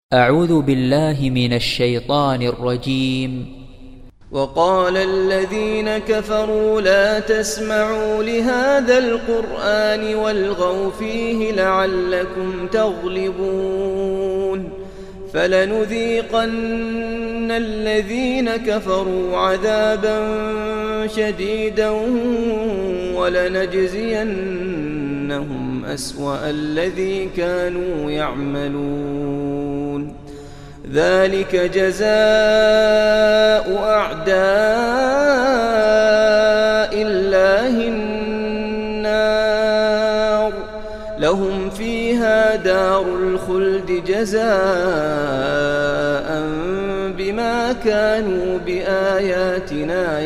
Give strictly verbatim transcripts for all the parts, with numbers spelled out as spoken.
أعوذ بالله من الشيطان الرجيم. وقال الذين كفروا لا تسمعوا لهذا القرآن والغوا فيه لعلكم تغلبون فلنذيقن الذين كفروا عذابا شديدا ولنجزينهم أسوأ الذي كانوا يعملون ذلك جزاء أعداء الله النار لهم فيها دار الخلد جزاء بما كانوا بآياتنا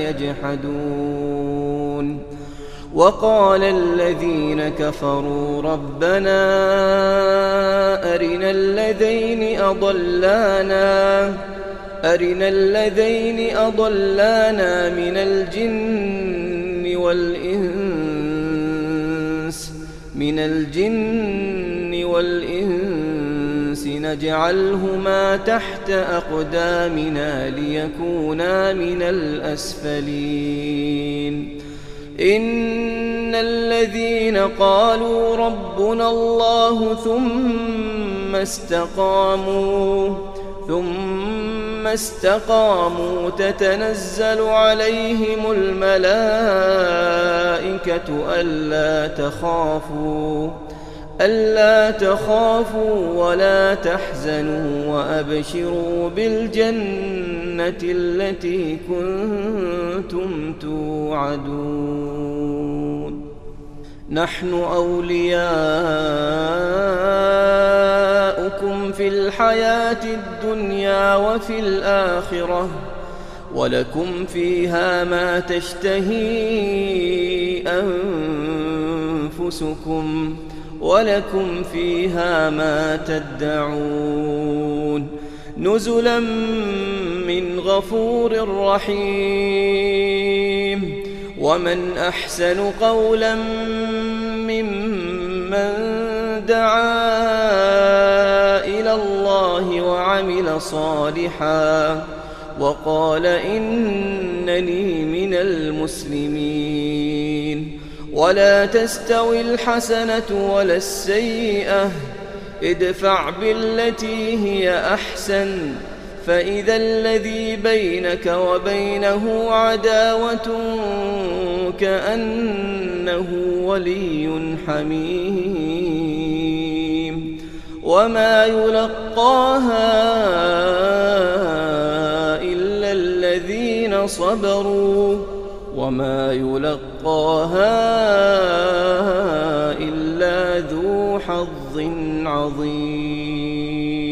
يجحدون وقال الذين كفروا ربنا أرنا الذين أضلانا أرنا الذين أضلانا من الجن والإنس من الجن والإنس نجعلهما تحت أقدامنا ليكونا من الأسفلين إن الذين قالوا ربنا الله ثم استقاموا ثم استقاموا تتنزل عليهم الملائكة ألا تخافوا ألا تخافوا ولا تحزنوا وأبشروا بالجنة التي كنتم توعدون نحن أولياؤكم في الحياة الدنيا وفي الآخرة ولكم فيها ما تشتهي أنفسكم ولكم فيها ما تدعون نزلا من غفور رحيم ومن أحسن قولا ممن دعا إلى الله وعمل صالحا وقال إنني من المسلمين ولا تستوي الحسنة ولا السيئة ادفع بالتي هي أحسن فإذا الذي بينك وبينه عداوة كأنه ولي حميم وما يلقاها إلا الذين صبروا وما يلقاها إلا ذو حظ عظيم.